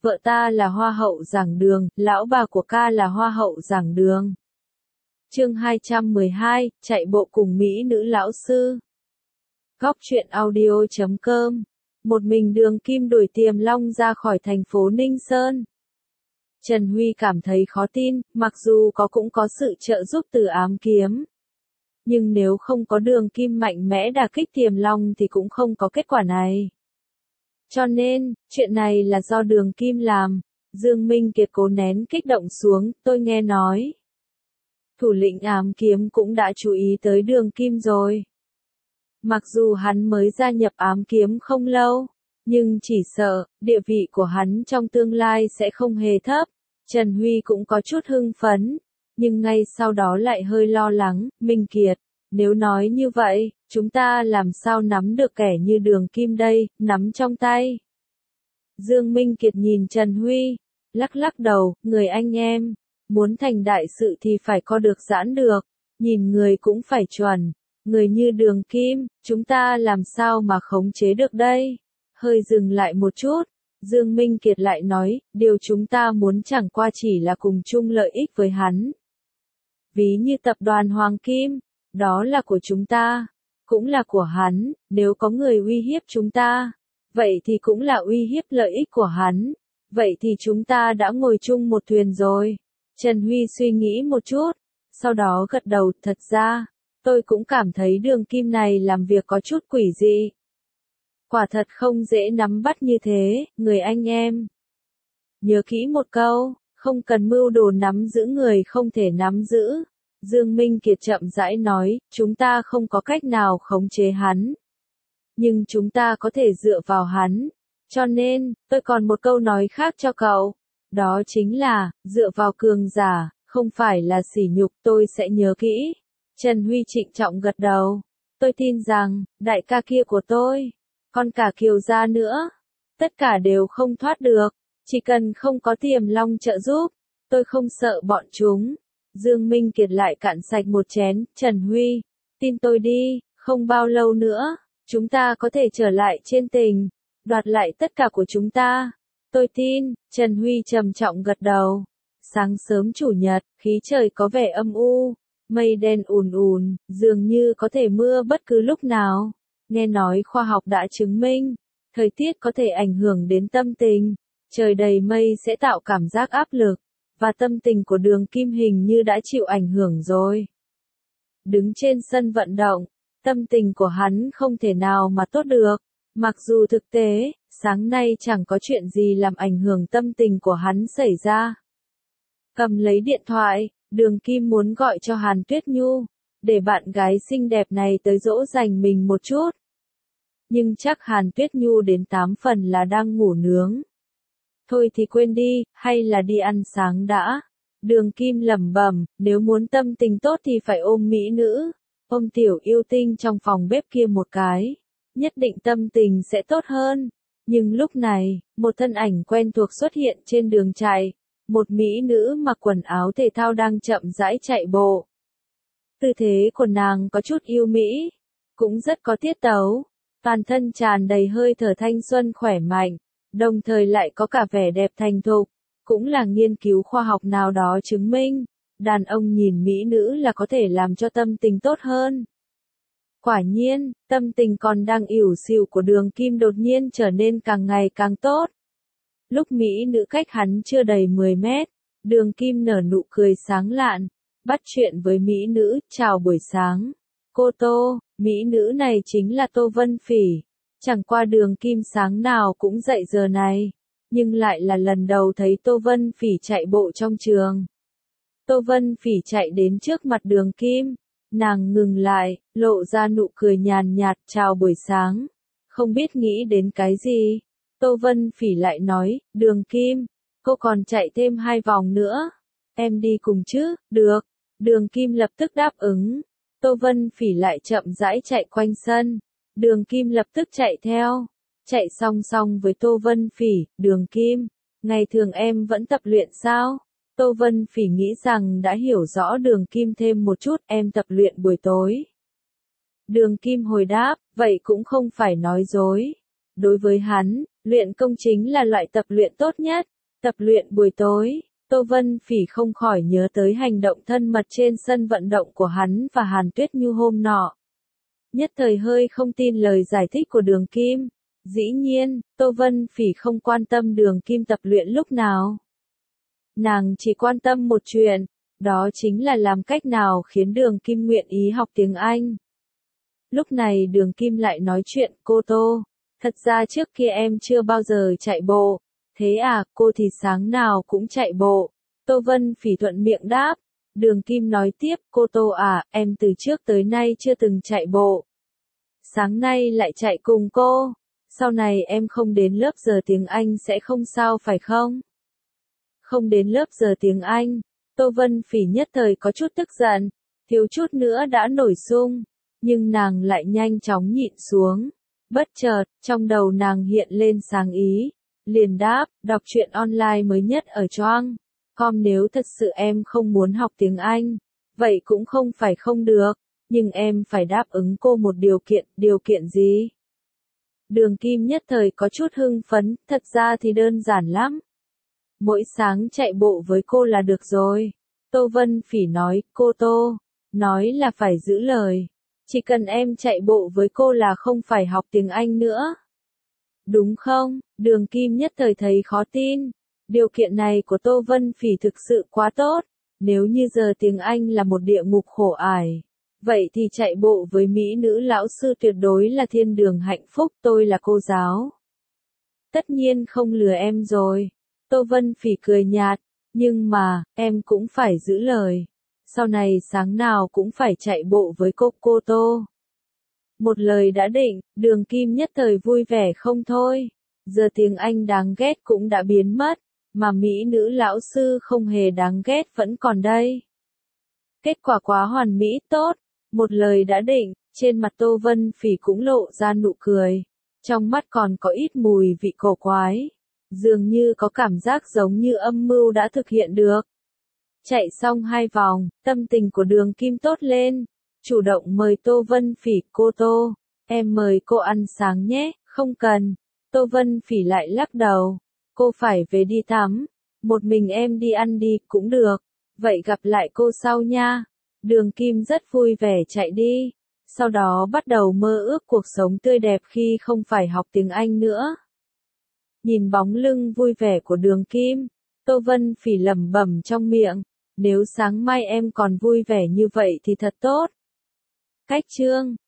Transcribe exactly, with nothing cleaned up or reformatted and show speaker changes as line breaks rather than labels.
vợ ta là hoa hậu giảng đường, lão bà của ca là hoa hậu giảng đường. Chương hai trăm mười hai, chạy bộ cùng mỹ nữ lão sư. Góc truyện audio chấm com. Một mình Đường Kim đuổi Tiềm Long ra khỏi thành phố Ninh Sơn. Trần Huy cảm thấy khó tin, mặc dù có cũng có sự trợ giúp từ ám kiếm. Nhưng nếu không có Đường Kim mạnh mẽ đả kích Tiềm Long thì cũng không có kết quả này. Cho nên, chuyện này là do Đường Kim làm. Dương Minh Kiệt cố nén kích động xuống, tôi nghe nói. Thủ lĩnh ám kiếm cũng đã chú ý tới Đường Kim rồi. Mặc dù hắn mới gia nhập ám kiếm không lâu, nhưng chỉ sợ, địa vị của hắn trong tương lai sẽ không hề thấp. Trần Huy cũng có chút hưng phấn, nhưng ngay sau đó lại hơi lo lắng, Minh Kiệt, nếu nói như vậy, chúng ta làm sao nắm được kẻ như Đường Kim đây, nắm trong tay. Dương Minh Kiệt nhìn Trần Huy, lắc lắc đầu, người anh em, muốn thành đại sự thì phải có được giãn được, nhìn người cũng phải chuẩn. Người như Đường Kim, chúng ta làm sao mà khống chế được đây? Hơi dừng lại một chút, Dương Minh Kiệt lại nói, điều chúng ta muốn chẳng qua chỉ là cùng chung lợi ích với hắn. Ví như tập đoàn Hoàng Kim, đó là của chúng ta, cũng là của hắn, nếu có người uy hiếp chúng ta, vậy thì cũng là uy hiếp lợi ích của hắn, vậy thì chúng ta đã ngồi chung một thuyền rồi. Trần Huy suy nghĩ một chút, sau đó gật đầu, thật ra, tôi cũng cảm thấy Đường Kim này làm việc có chút quỷ dị. Quả thật không dễ nắm bắt như thế, người anh em. Nhớ kỹ một câu, không cần mưu đồ nắm giữ người không thể nắm giữ. Dương Minh Kiệt chậm rãi nói, chúng ta không có cách nào khống chế hắn. Nhưng chúng ta có thể dựa vào hắn. Cho nên, tôi còn một câu nói khác cho cậu. Đó chính là, dựa vào cường giả, không phải là sỉ nhục, tôi sẽ nhớ kỹ. Trần Huy trịnh trọng gật đầu. Tôi tin rằng, đại ca kia của tôi, còn cả Kiều gia nữa, tất cả đều không thoát được. Chỉ cần không có Tiềm Long trợ giúp, tôi không sợ bọn chúng. Dương Minh Kiệt lại cạn sạch một chén, Trần Huy, tin tôi đi, không bao lâu nữa, chúng ta có thể trở lại trên tỉnh, đoạt lại tất cả của chúng ta. Tôi tin, Trần Huy trầm trọng gật đầu. Sáng sớm chủ nhật, khí trời có vẻ âm u. Mây đen ùn ùn, dường như có thể mưa bất cứ lúc nào. Nghe nói khoa học đã chứng minh, thời tiết có thể ảnh hưởng đến tâm tình. Trời đầy mây sẽ tạo cảm giác áp lực, và tâm tình của Đường Kim hình như đã chịu ảnh hưởng rồi. Đứng trên sân vận động, tâm tình của hắn không thể nào mà tốt được. Mặc dù thực tế, sáng nay chẳng có chuyện gì làm ảnh hưởng tâm tình của hắn xảy ra. Cầm lấy điện thoại, Đường Kim muốn gọi cho Hàn Tuyết Nhu, để bạn gái xinh đẹp này tới dỗ dành mình một chút. Nhưng chắc Hàn Tuyết Nhu đến tám phần là đang ngủ nướng. Thôi thì quên đi, hay là đi ăn sáng đã. Đường Kim lẩm bẩm, nếu muốn tâm tình tốt thì phải ôm mỹ nữ, ôm tiểu yêu tinh trong phòng bếp kia một cái, nhất định tâm tình sẽ tốt hơn. Nhưng lúc này, một thân ảnh quen thuộc xuất hiện trên đường chạy. Một mỹ nữ mặc quần áo thể thao đang chậm rãi chạy bộ. Tư thế của nàng có chút yêu mỹ, cũng rất có tiết tấu, toàn thân tràn đầy hơi thở thanh xuân khỏe mạnh, đồng thời lại có cả vẻ đẹp thành thục, cũng là nghiên cứu khoa học nào đó chứng minh, đàn ông nhìn mỹ nữ là có thể làm cho tâm tình tốt hơn. Quả nhiên, tâm tình còn đang ỉu xìu của Đường Kim đột nhiên trở nên càng ngày càng tốt. Lúc mỹ nữ cách hắn chưa đầy mười mét, Đường Kim nở nụ cười sáng lạn, bắt chuyện với mỹ nữ, chào buổi sáng. Cô Tô, mỹ nữ này chính là Tô Vân Phỉ. Chẳng qua Đường Kim sáng nào cũng dậy giờ này, nhưng lại là lần đầu thấy Tô Vân Phỉ chạy bộ trong trường. Tô Vân Phỉ chạy đến trước mặt Đường Kim, nàng ngừng lại, lộ ra nụ cười nhàn nhạt, chào buổi sáng. Không biết nghĩ đến cái gì. Tô Vân Phỉ lại nói, Đường Kim, cô còn chạy thêm hai vòng nữa. Em đi cùng chứ, được. Đường Kim lập tức đáp ứng. Tô Vân Phỉ lại chậm rãi chạy quanh sân. Đường Kim lập tức chạy theo. Chạy song song với Tô Vân Phỉ, Đường Kim, ngày thường em vẫn tập luyện sao? Tô Vân Phỉ nghĩ rằng đã hiểu rõ Đường Kim thêm một chút, em tập luyện buổi tối. Đường Kim hồi đáp, vậy cũng không phải nói dối. Đối với hắn, Luyện công chính là loại tập luyện tốt nhất. Tập luyện buổi tối, Tô Vân Phỉ không khỏi nhớ tới hành động thân mật trên sân vận động của hắn và Hàn Tuyết Nhu hôm nọ. Nhất thời hơi không tin lời giải thích của Đường Kim. Dĩ nhiên, Tô Vân Phỉ không quan tâm Đường Kim tập luyện lúc nào. Nàng chỉ quan tâm một chuyện, đó chính là làm cách nào khiến Đường Kim nguyện ý học tiếng Anh. Lúc này Đường Kim lại nói chuyện, cô Tô, thật ra trước kia em chưa bao giờ chạy bộ. Thế à, cô thì sáng nào cũng chạy bộ. Tô Vân Phỉ thuận miệng đáp. Đường Kim nói tiếp, cô Tô à, em từ trước tới nay chưa từng chạy bộ. Sáng nay lại chạy cùng cô. Sau này em không đến lớp giờ tiếng Anh sẽ không sao phải không? Không đến lớp giờ tiếng Anh. Tô Vân Phỉ nhất thời có chút tức giận, thiếu chút nữa đã nổi sung, nhưng nàng lại nhanh chóng nhịn xuống. Bất chợt, trong đầu nàng hiện lên sáng ý, liền đáp, đọc truyện online mới nhất ở Choang com. Nếu thật sự em không muốn học tiếng Anh, vậy cũng không phải không được, nhưng em phải đáp ứng cô một điều kiện. Điều kiện gì? Đường Kim nhất thời có chút hưng phấn, thật ra thì đơn giản lắm. Mỗi sáng chạy bộ với cô là được rồi. Tô Vân Phỉ nói, cô Tô, nói là phải giữ lời. Chỉ cần em chạy bộ với cô là không phải học tiếng Anh nữa. Đúng không? Đường Kim nhất thời thấy khó tin. Điều kiện này của Tô Vân Phỉ thực sự quá tốt. Nếu như giờ tiếng Anh là một địa ngục khổ ải, vậy thì chạy bộ với mỹ nữ lão sư tuyệt đối là thiên đường hạnh phúc. Tôi là cô giáo. Tất nhiên không lừa em rồi. Tô Vân Phỉ cười nhạt, nhưng mà, em cũng phải giữ lời. Sau này sáng nào cũng phải chạy bộ với cô, cô Tô. Một lời đã định, Đường Kim nhất thời vui vẻ không thôi. Giờ tiếng Anh đáng ghét cũng đã biến mất, mà mỹ nữ lão sư không hề đáng ghét vẫn còn đây. Kết quả quá hoàn mỹ, tốt. Một lời đã định, trên mặt Tô Vân Phỉ cũng lộ ra nụ cười. Trong mắt còn có ít mùi vị cổ quái. Dường như có cảm giác giống như âm mưu đã thực hiện được. Chạy xong hai vòng, tâm tình của Đường Kim tốt lên. Chủ động mời Tô Vân Phỉ, cô Tô, em mời cô ăn sáng nhé. Không cần. Tô Vân Phỉ lại lắc đầu. Cô phải về đi tắm. Một mình em đi ăn đi, cũng được. Vậy gặp lại cô sau nha. Đường Kim rất vui vẻ chạy đi. Sau đó bắt đầu mơ ước cuộc sống tươi đẹp khi không phải học tiếng Anh nữa. Nhìn bóng lưng vui vẻ của Đường Kim, Tô Vân Phỉ lẩm bẩm trong miệng, nếu sáng mai em còn vui vẻ như vậy thì thật tốt. Cách chương